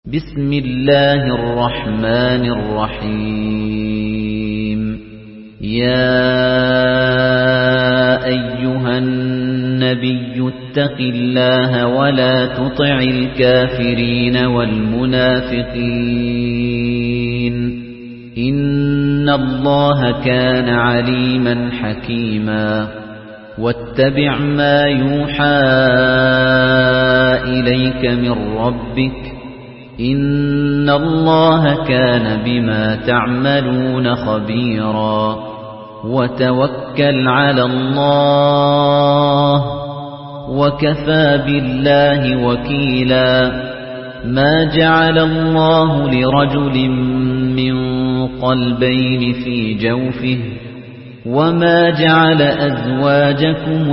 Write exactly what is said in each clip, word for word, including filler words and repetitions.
بسم الله الرحمن الرحيم يا أيها النبي اتق الله ولا تطع الكافرين والمنافقين إن الله كان عليما حكيما واتبع ما يوحى إليك من ربك إن الله كان بما تعملون خبيرا وتوكل على الله وكفى بالله وكيلا ما جعل الله لرجل من قلبين في جوفه وما جعل أزواجكم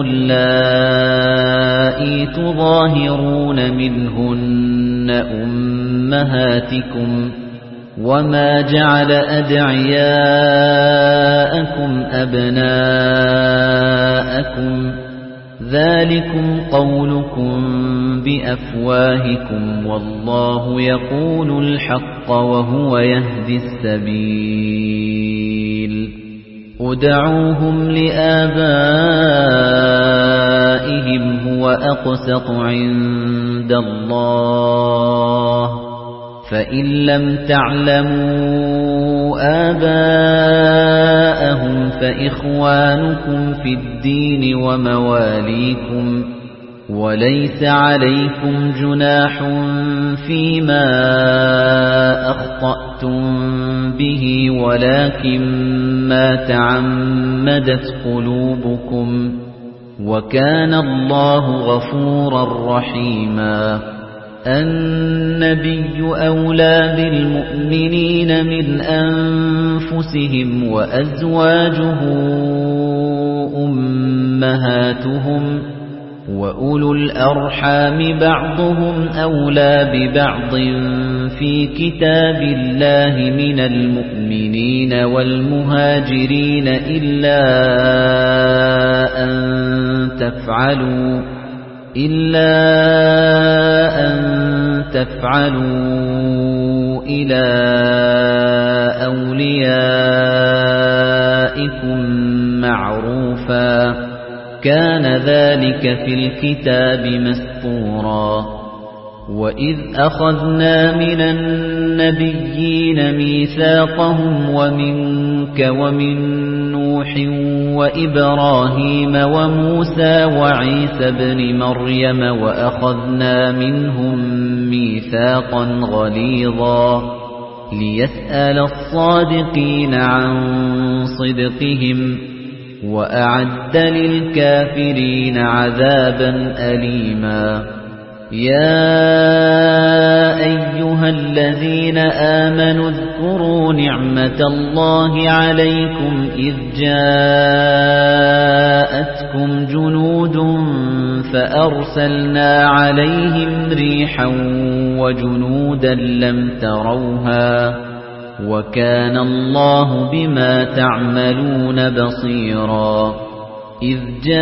اللائي تظاهرون منهن أمهاتكم وما جعل أدعياءكم أبناءكم ذلكم قولكم بأفواهكم والله يقول الحق وهو يهدي السبيل ادعوهم لآبائهم هو أقسط عند الله فإن لم تعلموا آباءهم فإخوانكم في الدين ومواليكم وليس عليكم جناح فيما أخطأتم به ولكن ما تعمدت قلوبكم وكان الله غفورا رحيما النبي أولى بالمؤمنين من أنفسهم وأزواجه أمهاتهم وأولو الأرحام بعضهم أولى ببعض في كتاب الله من المؤمنين والمهاجرين إلا أن تفعلوا إلا أن تفعلوا إلى أوليائكم معروفا كان ذلك في الكتاب مسطورا وإذ أخذنا من النبيين ميثاقهم ومنك ومن نوح وإبراهيم وموسى وعيسى ابن مريم وأخذنا منهم ميثاقا غليظا ليسأل الصادقين عن صدقهم وأعد للكافرين عذابا أليما يا أيها الذين آمنوا اذكروا نعمة الله عليكم إذ جاءتكم جنود فأرسلنا عليهم ريحا وجنودا لم تروها وكان الله بما تعملون بصيرا إذ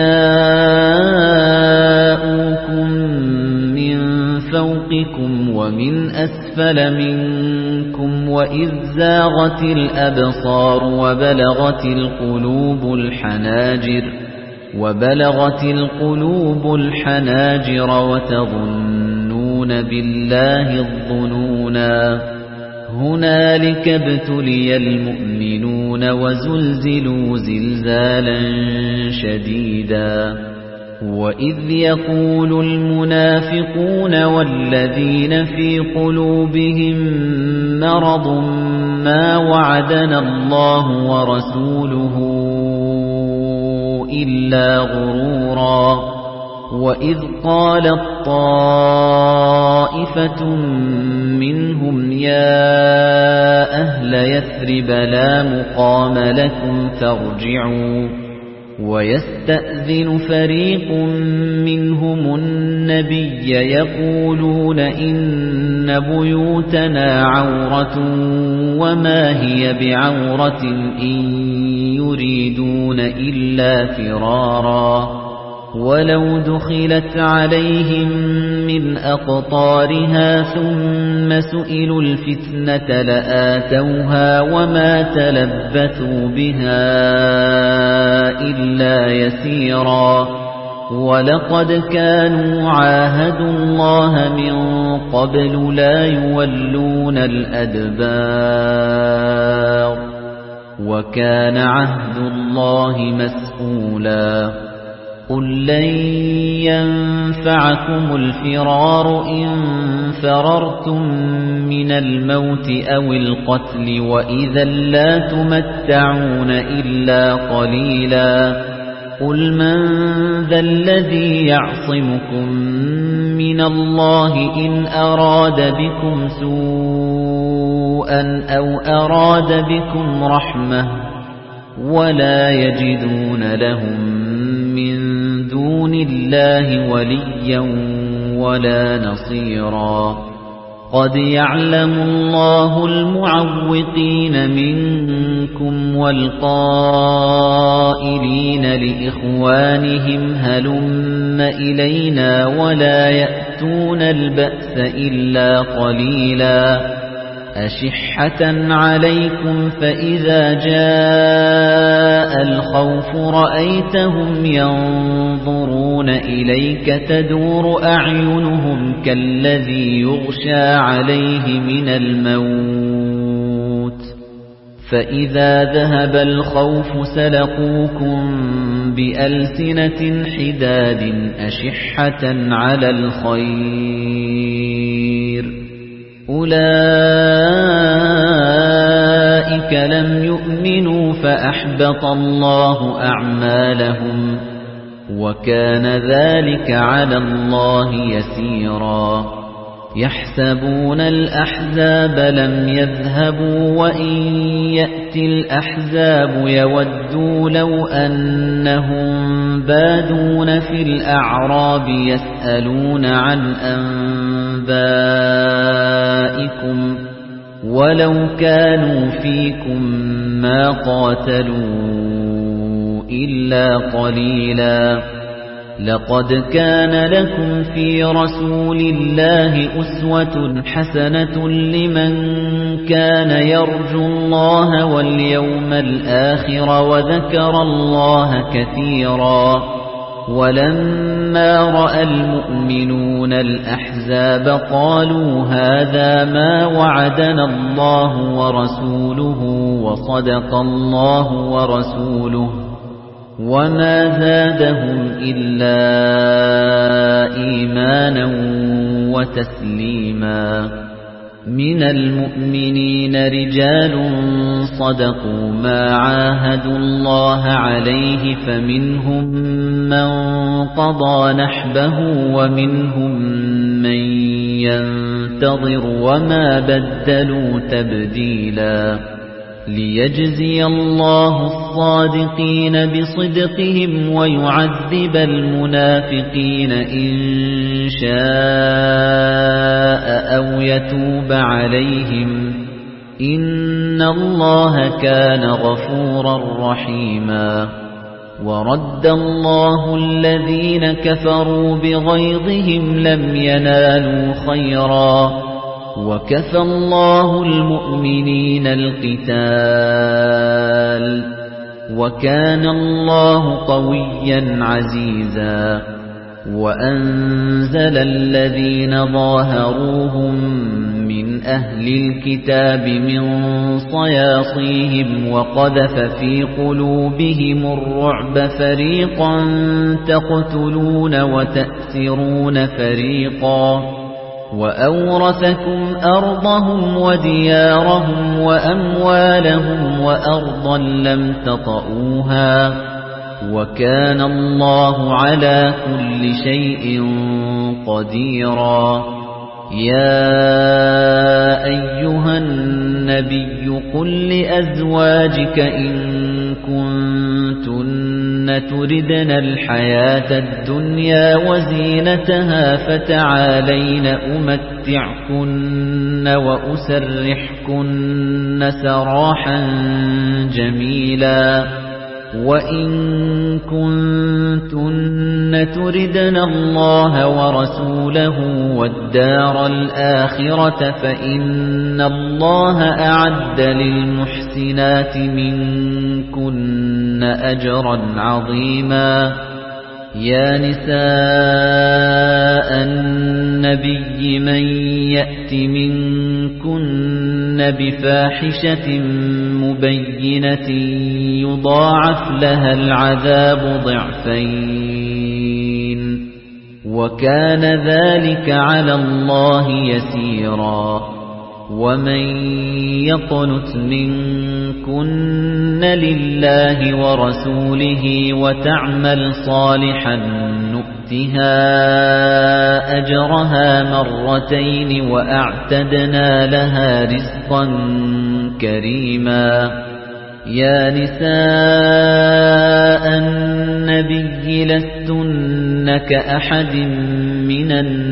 جاءوكم من فوقكم ومن أسفل منكم وإذ زاغت الأبصار وبلغت القلوب الحناجر وبلغت القلوب الحناجر وتظنون بالله الظنونا هنالك ابتلي المؤمنون وزلزلوا زلزالا شديدا وإذ يقول المنافقون والذين في قلوبهم مرض ما وعدنا الله ورسوله إلا غرورا وإذ قالت طائفة منهم يا أهل يثرب لا مقام لكم فارجعوا ويستأذن فريق منهم النبي يقولون إن بيوتنا عورة وما هي بعورة إن يريدون إلا فرارا وَلَوْ دُخِلَتْ عَلَيْهِمْ مِنْ أَقْطَارِهَا ثُمَّ سُئِلُوا الْفِتْنَةَ لَآتَوْهَا وَمَا تَلَبَّثُوا بِهَا إِلَّا يَسِيرًا وَلَقَدْ كَانُوا عَاهَدُوا اللَّهَ مِنْ قَبْلُ لَا يُوَلُّونَ الْأَدْبَارَ وَكَانَ عَهْدُ اللَّهِ مَسْئُولًا قُل لَّن يَنفَعَكُمُ الْفِرَارُ إِن فَرَرْتُم مِّنَ الْمَوْتِ أَوِ الْقَتْلِ وَإِذًا لَّا تُمَتَّعُونَ إِلَّا قَلِيلًا قُلْ مَن ذَا الَّذِي يَعْصِمُكُم مِّنَ اللَّهِ إِنْ أَرَادَ بِكُمْ سُوءًا أَوْ أَرَادَ بِكُمْ رَحْمَةً وَلَا يَجِدُونَ لَهُم مِّن دُونِ اللَّهِ وَلِيًّا وَلَا نَصِيرًا قَدْ يَعْلَمُ اللَّهُ الْمُعَوِّقِينَ مِنكُمْ وَالْقَائِلِينَ لِإِخْوَانِهِمْ هَلُمَّ إِلَيْنَا وَلَا يَأْتُونَ الْبَأْسَ إِلَّا قَلِيلًا أَشِحَّةً عَلَيْكُمْ فَإِذَا جَاءَ الْخَوْفُ رَأَيْتَهُمْ يَنظُرُونَ إِلَيْكَ تَدُورُ أَعْيُنُهُمْ كَالَّذِي يُغْشَى عَلَيْهِ مِنَ الْمَوْتِ فَإِذَا ذَهَبَ الْخَوْفُ سَلَقُوكُم بِأَلْسِنَةٍ حِدَادٍ أَشِحَّةً عَلَى الْخَيْرِ أُولَئِكَ لَمْ يُؤْمِنُوا فَأَحْبَطَ اللَّهُ أَعْمَالَهُمْ وَكَانَ ذَلِكَ عَلَى اللَّهِ يَسِيرًا يَحْسَبُونَ الْأَحْزَابَ لَمْ يَذْهَبُوا وَإِن يَأْتِ الْأَحْزَابُ يَوَدُّوا لَوْ أَنَّهُم بَادُونَ فِي الْأَعْرَابِ يَسْأَلُونَ عَنْ أَنبَائِكُمْ وَلَوْ كَانُوا فِيكُم مَّا قَاتَلُوا إِلَّا قَلِيلًا لَقَدْ كَانَ لَكُمْ فِي رَسُولِ اللَّهِ أُسْوَةٌ حَسَنَةٌ لِمَن كَانَ يَرْجُو اللَّهَ وَالْيَوْمَ الْآخِرَ وَذَكَرَ اللَّهَ كَثِيرًا وَلَمَّا رَأَى الْمُؤْمِنُونَ الْأَحْزَابَ قَالُوا هَذَا مَا وَعَدَنَا اللَّهُ وَرَسُولُهُ وَصَدَقَ اللَّهُ وَرَسُولُهُ وَمَا زَادَهُمْ إِلَّا إِيمَانًا وَتَسْلِيمًا مِنَ الْمُؤْمِنِينَ رِجَالٌ صَدَقُوا مَا عَاهَدُوا اللَّهَ عَلَيْهِ فَمِنْهُم مَّن قَضَىٰ نَحْبَهُ وَمِنْهُم مَّن يَنتَظِرُ وَمَا بَدَّلُوا تَبْدِيلًا لِيَجْزِيَ اللَّهُ الصَّادِقِينَ بِصِدْقِهِمْ وَيُعَذِّبَ الْمُنَافِقِينَ إِن شَاءَ أَوْ يَتُوبَ عَلَيْهِمْ إِنَّ اللَّهَ كَانَ غَفُورًا رَّحِيمًا وَرَدَّ اللَّهُ الَّذِينَ كَفَرُوا بِغَيْظِهِمْ لَمْ يَنَالُوا خَيْرًا وَكَفَى اللَّهُ الْمُؤْمِنِينَ الْقِتَالَ وَكَانَ اللَّهُ قَوِيًّا عَزِيزًا وَأَنزَلَ الَّذِينَ ظَاهَرُوهُم مِّنْ أَهْلِ الْكِتَابِ مِنْ صَيَاصِيهِمْ وَقَذَفَ فِي قُلُوبِهِمُ الرُّعْبَ فَرِيقًا تَقْتُلُونَ وَتَأْسِرُونَ فَرِيقًا وَأَوْرَثَكُمْ أَرْضَهُمْ وَدِيَارَهُمْ وَأَمْوَالَهُمْ وَأَرْضًا لَّمْ تَطَئُوهَا وَكَانَ اللَّهُ عَلَى كُلِّ شَيْءٍ قَدِيرًا يَا أَيُّهَا النَّبِيُّ قُل لِّأَزْوَاجِكَ إِن كُنتُنَّ تُرِدْنَ الْحَيَاةَ الدُّنْيَا وَزِينَتَهَا فَتَعَالَيْنَ أُمَتِّعْكُنَّ وَأُسَرِّحْكُنَّ سَرَاحًا جَمِيلًا وَإِن كُنتُنَّ تُرِدْنَ اللَّهَ وَرَسُولَهُ وَالدَّارَ الْآخِرَةَ فَإِنَّ اللَّهَ أَعَدَّ لِلْمُحْسِنَاتِ مِنكُنَّ أَجْرًا عَظِيمًا. يَا نِسَاءَ النَّبِيِّ مَن يَأْتِ مِنكُنَّ بِفَاحِشَةٍ مُبَيِّنَةٍ يُضَاعَفْ لَهَا الْعَذَابُ ضِعْفَيْنِ وَكَانَ ذَلِكَ عَلَى اللَّهِ يَسِيرًا. وَمَن يَقْنُتْ مِنكُنَّ لِلَّهِ وَرَسُولِهِ وَتَعْمَلْ صَالِحًا نُؤْتِهَا أَجْرَهَا مَرَّتَيْنِ وَأَعْتَدْنَا لَهَا رِزْقًا كَرِيمًا. يَا نِسَاءَ النَّبِيِّ لَسْتُنَّ كَأَحَدٍ مِّنَ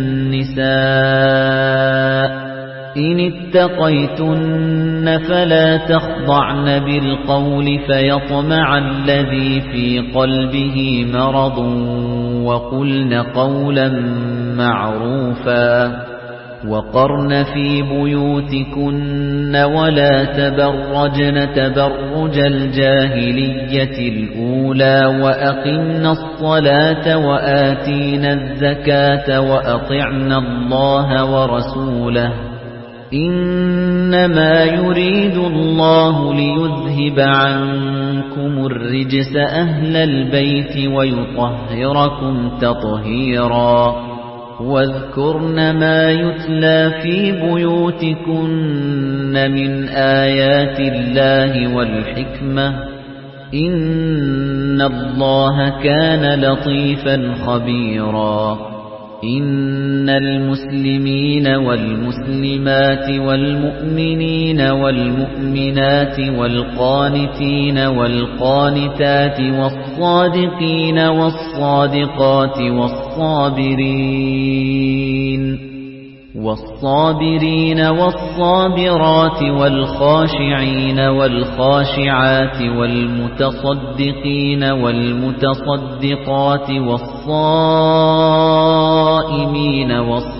النِّسَاءِ إِنِ اتَّقَيْتُنَّ فَلَا تَخْضَعْنَ بِالْقَوْلِ فَيَطْمَعَ الَّذِي فِي قَلْبِهِ مَرَضٌ وَقُلْنَ قَوْلًا مَّعْرُوفًا. وَقَرْنَ فِي بُيُوتِكُنَّ وَلَا تَبَرَّجْنَ تَبَرُّجَ الْجَاهِلِيَّةِ الْأُولَى وَأَقِمْنَ الصَّلَاةَ وَآتِينَ الزَّكَاةَ وَأَطِعْنَ اللَّهَ وَرَسُولَهُ إِنَّمَا يُرِيدُ اللَّهُ لِيُذْهِبَ عَنكُمُ الرِّجْسَ أَهْلَ الْبَيْتِ وَيُطَهِّرَكُمْ تَطْهِيرًا. وَاذْكُرْنَ مَا يُتْلَى فِي بُيُوتِكُنَّ مِنْ آيَاتِ اللَّهِ وَالْحِكْمَةِ إِنَّ اللَّهَ كَانَ لَطِيفًا خَبِيرًا. إِنَّ الْمُسْلِمِينَ وَالْمُسْلِمَاتِ وَالْمُؤْمِنِينَ وَالْمُؤْمِنَاتِ وَالْقَانِتِينَ وَالْقَانِتَاتِ وَالصَّادِقِينَ وَالصَّادِقَاتِ وَالصَّابِرِينَ وَالصَّابِرِينَ وَالصَّابِرَاتِ وَالْخَاشِعِينَ وَالْخَاشِعَاتِ وَالْمُتَصَدِّقِينَ وَالْمُتَصَدِّقَاتِ وَالصَّائِمِينَ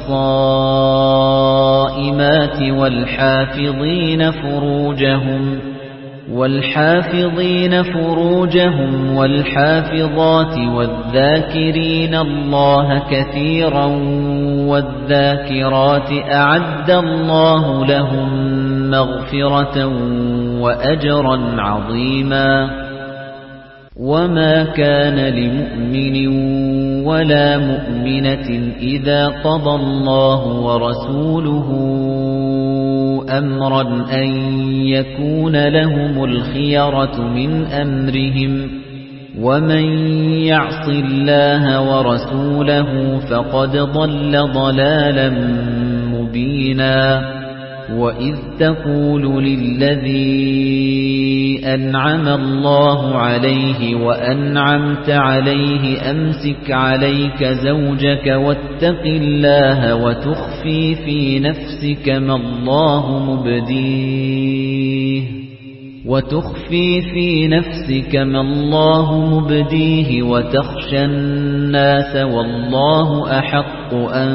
وَالصَّائِمَاتِ وَالْحَافِظِينَ فُرُوجَهُمْ وَالْحَافِظِينَ فُرُوجَهُمْ وَالْحَافِظَاتِ وَالذَّاكِرِينَ اللَّهَ كَثِيرًا وَالذَّاكِرَاتِ أَعَدَّ اللَّهُ لَهُم مَّغْفِرَةً وَأَجْرًا عَظِيمًا. وَمَا كَانَ لِمُؤْمِنٍ وَلَا مُؤْمِنَةٍ إِذَا قَضَى اللَّهُ وَرَسُولُهُ أَمْرًا أَن يَكُونَ لَهُمُ الْخِيَرَةُ مِنْ أَمْرِهِمْ وَمَن يَعْصِ اللَّهَ وَرَسُولَهُ فَقَدْ ضَلَّ ضَلَالًا مُبِينًا. وَإِذْ تَقُولُ لِلَّذِي أَنْعَمَ اللَّهُ عَلَيْهِ وَأَنْعَمْتَ عَلَيْهِ أَمْسِكْ عَلَيْكَ زَوْجَكَ وَاتَّقِ اللَّهَ وَتُخْفِي فِي نَفْسِكَ مَا اللَّهُ مُبْدِيهِ وَتُخْفِي فِي نَفْسِكَ مَا اللَّهُ مُبْدِيهِ وَتَخْشَى النَّاسَ وَاللَّهُ أَحَقُّ أَن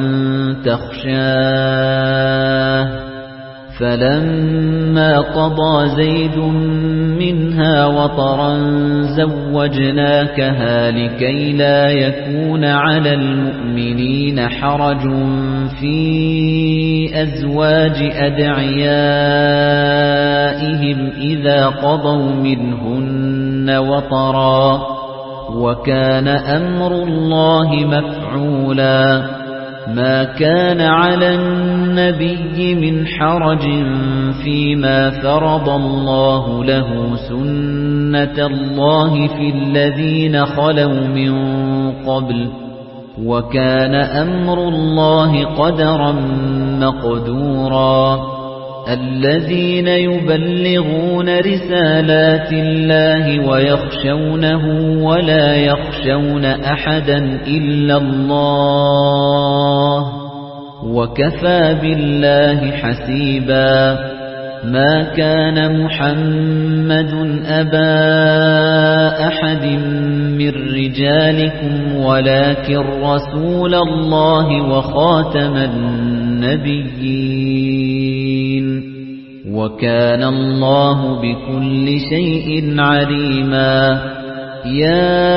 تَخْشَاهُ. فَلَمَّا قَضَى زَيْدٌ مِنْهَا وَطَرًا زَوَّجْنَاكَهَا لِكَيْ لَا يَكُونَ عَلَى الْمُؤْمِنِينَ حَرَجٌ فِي أَزْوَاجِ أَدْعِيَائِهِمْ إِذَا قَضَوْا مِنْهُنَّ وَطَرًا وَكَانَ أَمْرُ اللَّهِ مَفْعُولًا. مَا كَانَ عَلَى النَّبِيِّ مِنْ حَرَجٍ فِيمَا فَرَضَ اللَّهُ لَهُ سُنَّةَ اللَّهِ فِي الَّذِينَ خَلَوْا مِنْ قَبْلُ وَكَانَ أَمْرُ اللَّهِ قَدَرًا مَقْدُورًا. الَّذِينَ يُبَلِّغُونَ رِسَالَاتِ اللَّهِ وَيَخْشَوْنَهُ وَلَا يَخْشَوْنَ أَحَدًا إِلَّا اللَّهَ وَكَفَى بِاللَّهِ حَسِيبًا. ما كان محمد أبا أحد من رجالكم ولكن رسول الله وخاتم النبيين وكان الله بكل شيء عليما يا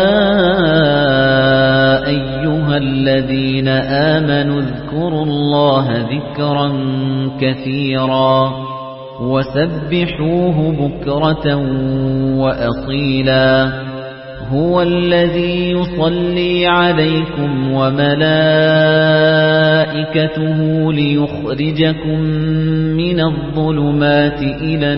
أيها الذين آمنوا اذكروا الله ذكرا كثيرا وسبحوه بكرة وأصيلا هو الذي يصلي عليكم وملائكته ليخرجكم من الظلمات إلى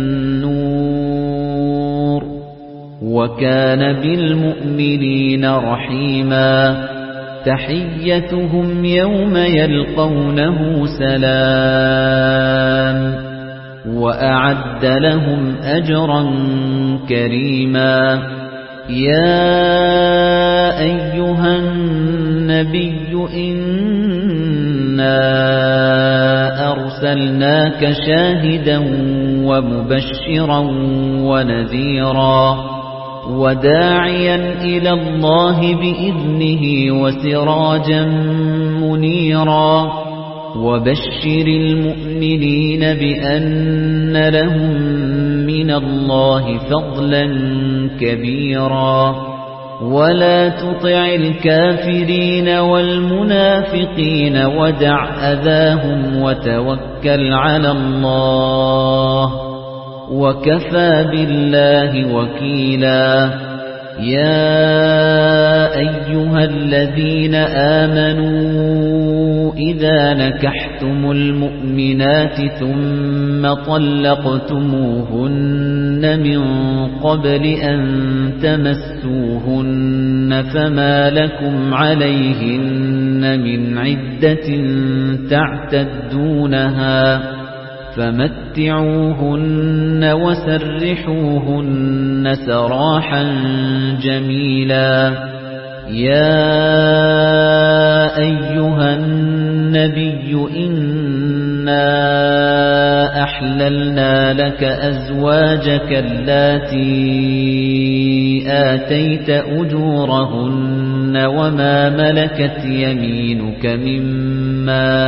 النور وكان بالمؤمنين رحيما تحيتهم يوم يلقونه سلام وأعد لهم أجرا كريما يا أيها النبي إنا أرسلناك شاهدا ومبشرا ونذيرا وداعيا إلى الله بإذنه وسراجا منيرا وبشر المؤمنين بأن لهم من الله فضلا كبيرا ولا تطع الكافرين والمنافقين ودع أذاهم وتوكل على الله وكفى بالله وكيلا يا أيها الذين آمنوا إذا نكحتم المؤمنات ثم طلقتموهن من قبل أن تمسوهن فما لكم عليهن من عدة تعتدونها فمتعوهن وسرحوهن سراحا جميلا يا أيها النبي إنا أحللنا لك أزواجك اللاتي آتيت أجورهن وما ملكت يمينك مما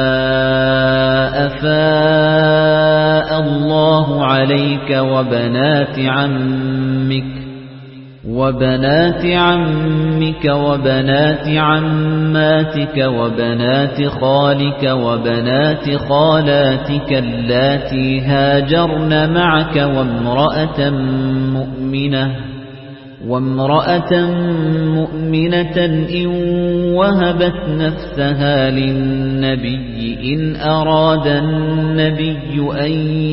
أفاء الله عليك وبنات عمك وبنات عمك وبنات عماتك وبنات خالك وبنات خالاتك اللاتي هاجرن معك وامرأة مؤمنة وامرأة مؤمنة إن وهبت نفسها للنبي إن أراد النبي أن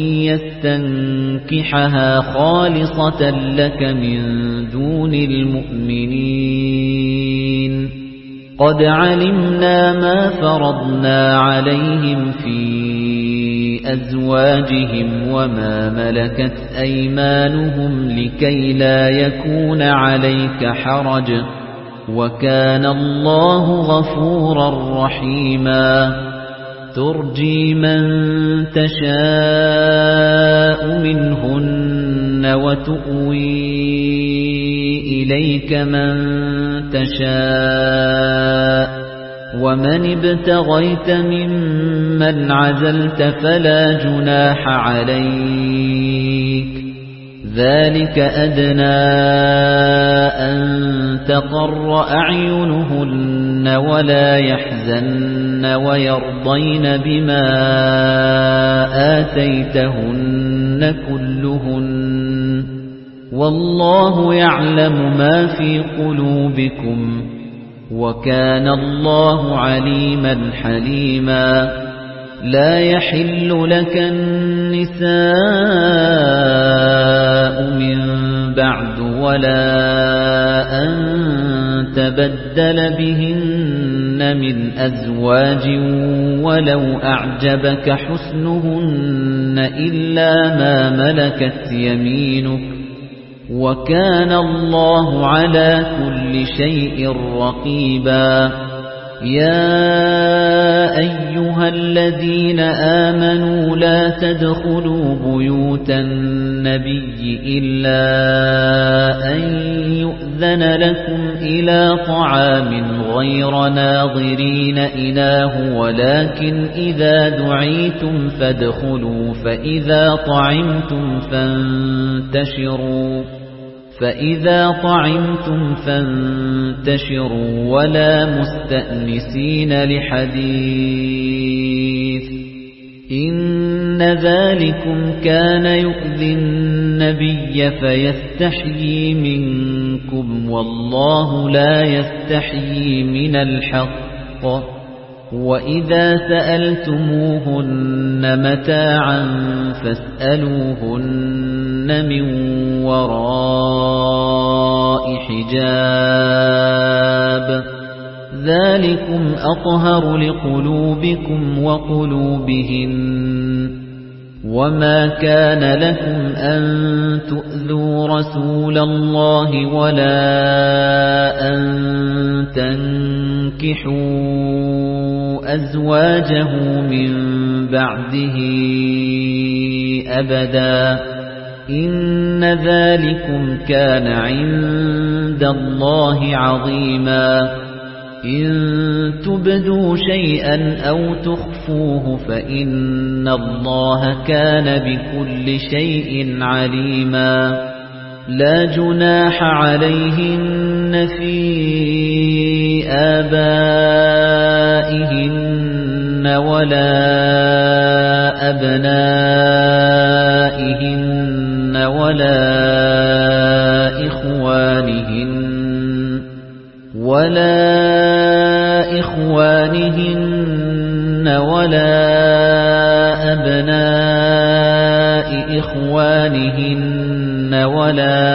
يستنكحها خالصة لك من دون المؤمنين قد علمنا ما فرضنا عليهم في أزواجهم وما ملكت أيمانهم لكي لا يكون عليك حرج وكان الله غفورا رحيما ترجي من تشاء منهن وتؤوي إليك من تشاء ومن ابتغيت ممن عزلت فلا جناح عليك ذلك أدنى أن تقر أعينهن ولا يحزن ويرضين بما آتيتهن كلهن والله يعلم ما في قلوبكم وكان الله عليما حليما لا يحل لك النساء من بعد ولا أن تبدل بهن من أزواج ولو أعجبك حسنهن إلا ما ملكت يمينك وكان الله على كل شيء رقيبا يَا أَيُّهَا الَّذِينَ آمَنُوا لَا تَدْخُلُوا بُيُوتَ النَّبِيِّ إِلَّا أَن يُؤْذَنَ لَكُمْ إِلَى طَعَامٍ غَيْرَ نَاظِرِينَ إِنَاهُ وَلَكِنْ إِذَا دُعِيتُمْ فَادْخُلُوا فَإِذَا طَعِمْتُمْ فَانتَشِرُوا فَإِذَا طَعِمْتُمْ فَانتَشِرُوا وَلَا مُسْتَأْنِسِينَ لِحَدِيثٍ إِنَّ ذَلِكُمْ كَانَ يُؤْذِي النَّبِيَّ فَيَسْتَحْيِي مِنكُمْ وَاللَّهُ لَا يَسْتَحْيِي مِنَ الْحَقِّ وَإِذَا سَأَلْتُمُوهُنَّ مَتَاعًا فَاسْأَلُوهُنَّ مِنْ وَرَاءِ حِجَابٍ ذَلِكُمْ أَطْهَرُ لِقُلُوبِكُمْ وَقُلُوبِهِنَّ وَمَا كَانَ لَكُمْ أَن تُؤْذُوا رَسُولَ اللَّهِ وَلَا أَن تَنكِحُوا أَزْوَاجَهُ مِن بَعْدِهِ أَبَدًا إِنَّ ذَلِكُمْ كَانَ عِندَ اللَّهِ عَظِيمًا إِن تُبْدُوا شَيْئًا أَوْ تُخْفُوهُ فَإِنَّ اللَّهَ كَانَ بِكُلِّ شَيْءٍ عَلِيمًا لَا جُنَاحَ عَلَيْهِنَّ فِي آبَائِهِنَّ وَلَا أَبْنَائِهِنَّ وَلَا إِخْوَانِهِنَّ وَلَا إِخْوَانِهِنَّ وَلَا أَبْنَاءِ إِخْوَانِهِنَّ وَلَا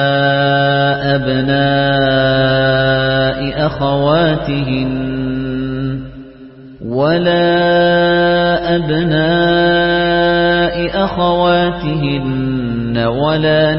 أَبْنَاءِ أَخَوَاتِهِنَّ وَلَا أَبْنَاءِ أَخَوَاتِهِنَّ وَلَا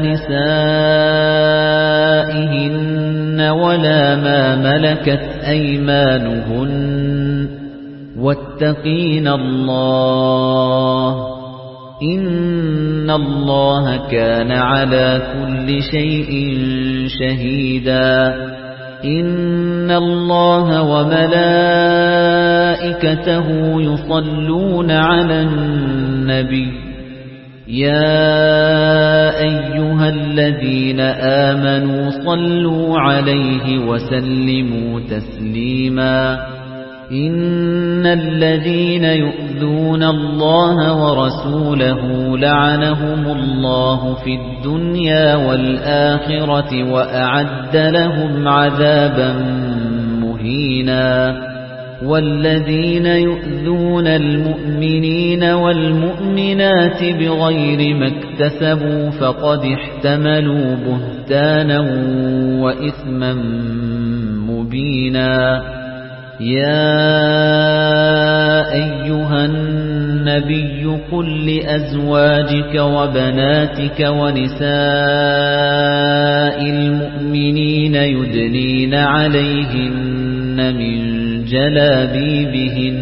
نِسَائِهِنَّ وَلَا مَا مَلَكَتْ أَيْمَانُهُنَّ وَاتَّقِينَ اللَّهَ إِنَّ اللَّهَ كَانَ عَلَى كُلِّ شَيْءٍ شَهِيدًا إِنَّ اللَّهَ وَمَلَائِكَتَهُ يُصَلُّونَ عَلَى النَّبِيِّ يَا أَيُّهَا الَّذِينَ آمَنُوا صَلُّوا عَلَيْهِ وَسَلِّمُوا تَسْلِيمًا إِنَّ الَّذِينَ يُؤْذُونَ اللَّهَ وَرَسُولَهُ لَعَنَهُمُ اللَّهُ فِي الدُّنْيَا وَالْآخِرَةِ وَأَعَدَّ لَهُمْ عَذَابًا مُهِينًا وَالَّذِينَ يُؤْذُونَ الْمُؤْمِنِينَ وَالْمُؤْمِنَاتِ بِغَيْرِ مَا اكْتَسَبُوا فَقَدِ احْتَمَلُوا بُهْتَانًا وَإِثْمًا مُبِينًا يَا أَيُّهَا النَّبِيُّ قُل لِّأَزْوَاجِكَ وَبَنَاتِكَ وَنِسَاءِ الْمُؤْمِنِينَ يُدْنِينَ عَلَيْهِنَّ مِن جَلَابِيبِهِنَّ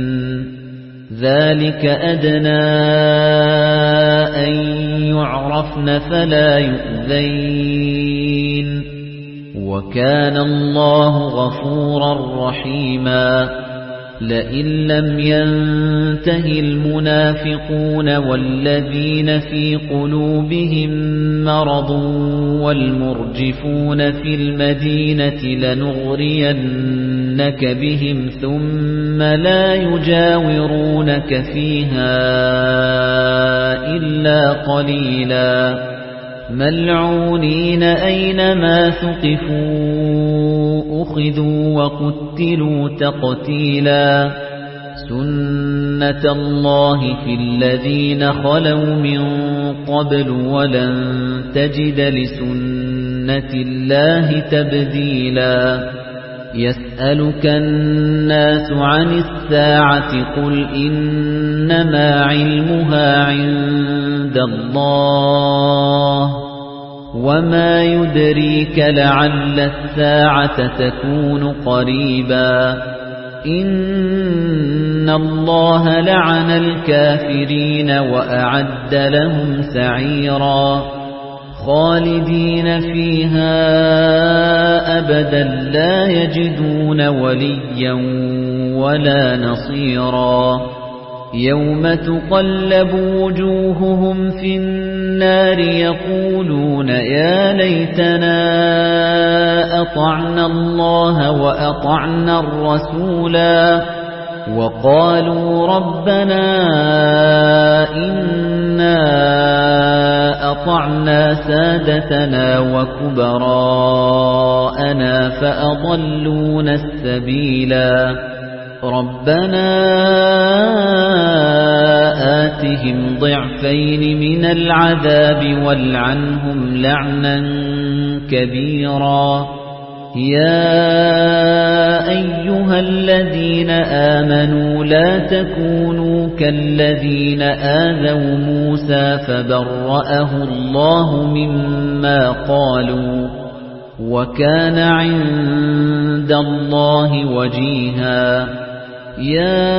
ذَلِكَ أَدْنَىٰ أَن يُعْرَفْنَ فَلَا يُؤْذَيْنَ وَكَانَ اللَّهُ غَفُورًا رَّحِيمًا لَئِن لَّمْ يَنتَهِ الْمُنَافِقُونَ وَالَّذِينَ فِي قُلُوبِهِم مَّرَضٌ وَالْمُرْجِفُونَ فِي الْمَدِينَةِ لَنُغْرِيَنَّكَ بِهِمْ ثُمَّ لَا يُجَاوِرُونَكَ فِيهَا إِلَّا قَلِيلًا مَلْعُونِينَ أَيْنَمَا ثُقِفُوا أُخِذُوا وَقُتِّلُوا تَقْتِيلًا سُنَّةَ اللَّهِ فِي الَّذِينَ خَلَوْا مِن قَبْلُ وَلَن تَجِدَ لِسُنَّةِ اللَّهِ تَبْدِيلًا يَسْأَلُكَ النَّاسُ عَنِ السَّاعَةِ قُلْ إِنَّمَا عِلْمُهَا عِندَ اللَّهِ وَمَا يُدْرِيكَ لَعَلَّ السَّاعَةَ تَكُونُ قَرِيبًا إِنَّ اللَّهَ لَعَنَ الْكَافِرِينَ وَأَعَدَّ لَهُمْ سَعِيرًا خَالِدِينَ فِيهَا أَبَدًا لَّا يَجِدُونَ وَلِيًّا وَلَا نَصِيرًا يَوْمَ تُقَلَّبُ وُجُوهُهُمْ فِي النَّارِ يَقُولُونَ يَا لَيْتَنَا أَطَعْنَا اللَّهَ وَأَطَعْنَا الرَّسُولَا وَقَالُوا رَبَّنَا إِنَّا أَطَعْنَا سَادَتَنَا وَكُبَرَاءَنَا فَأَضَلُّونَا السَّبِيلَا رَبَّنَا آتِهِمْ ضِعْفَيْنِ مِنَ الْعَذَابِ وَالْعَنْهُمْ لَعْنًا كَبِيرًا يَا أَيُّهَا الَّذِينَ آمَنُوا لَا تَكُونُوا كَالَّذِينَ آذَوْا مُوسَى فَبَرَّأَهُ اللَّهُ مِمَّا قَالُوا وَكَانَ عِندَ اللَّهِ وَجِيهًا يَا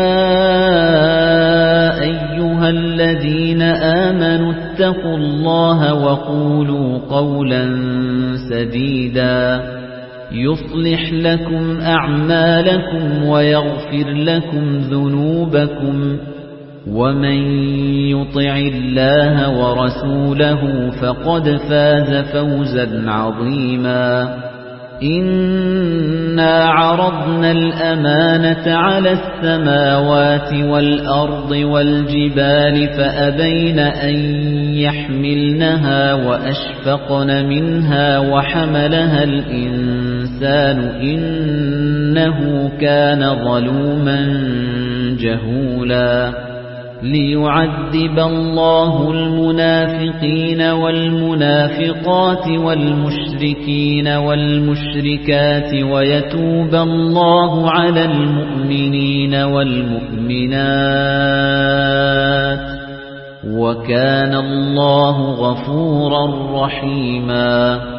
أَيُّهَا الَّذِينَ آمَنُوا اتَّقُوا اللَّهَ وَقُولُوا قَوْلًا سَدِيدًا يُصْلِحْ لَكُمْ أَعْمَالَكُمْ وَيَغْفِرْ لَكُمْ ذُنُوبَكُمْ وَمَن يُطِعِ اللَّهَ وَرَسُولَهُ فَقَدْ فَازَ فَوْزًا عَظِيمًا إِنَّا عَرَضْنَا الْأَمَانَةَ عَلَى السَّمَاوَاتِ وَالْأَرْضِ وَالْجِبَالِ فَأَبَيْنَ أَن يَحْمِلْنَهَا وَأَشْفَقْنَ مِنْهَا وَحَمَلَهَا الْإِنسَانُ إِنَّهُ كَانَ ظَلُومًا جَهُولًا لِيُعَذِّبَ اللَّهُ الْمُنَافِقِينَ وَالْمُنَافِقَاتِ وَالْمُشْرِكِينَ وَالْمُشْرِكَاتِ وَيَتُوبَ اللَّهُ عَلَى الْمُؤْمِنِينَ وَالْمُؤْمِنَاتِ وَكَانَ اللَّهُ غَفُورًا رَّحِيمًا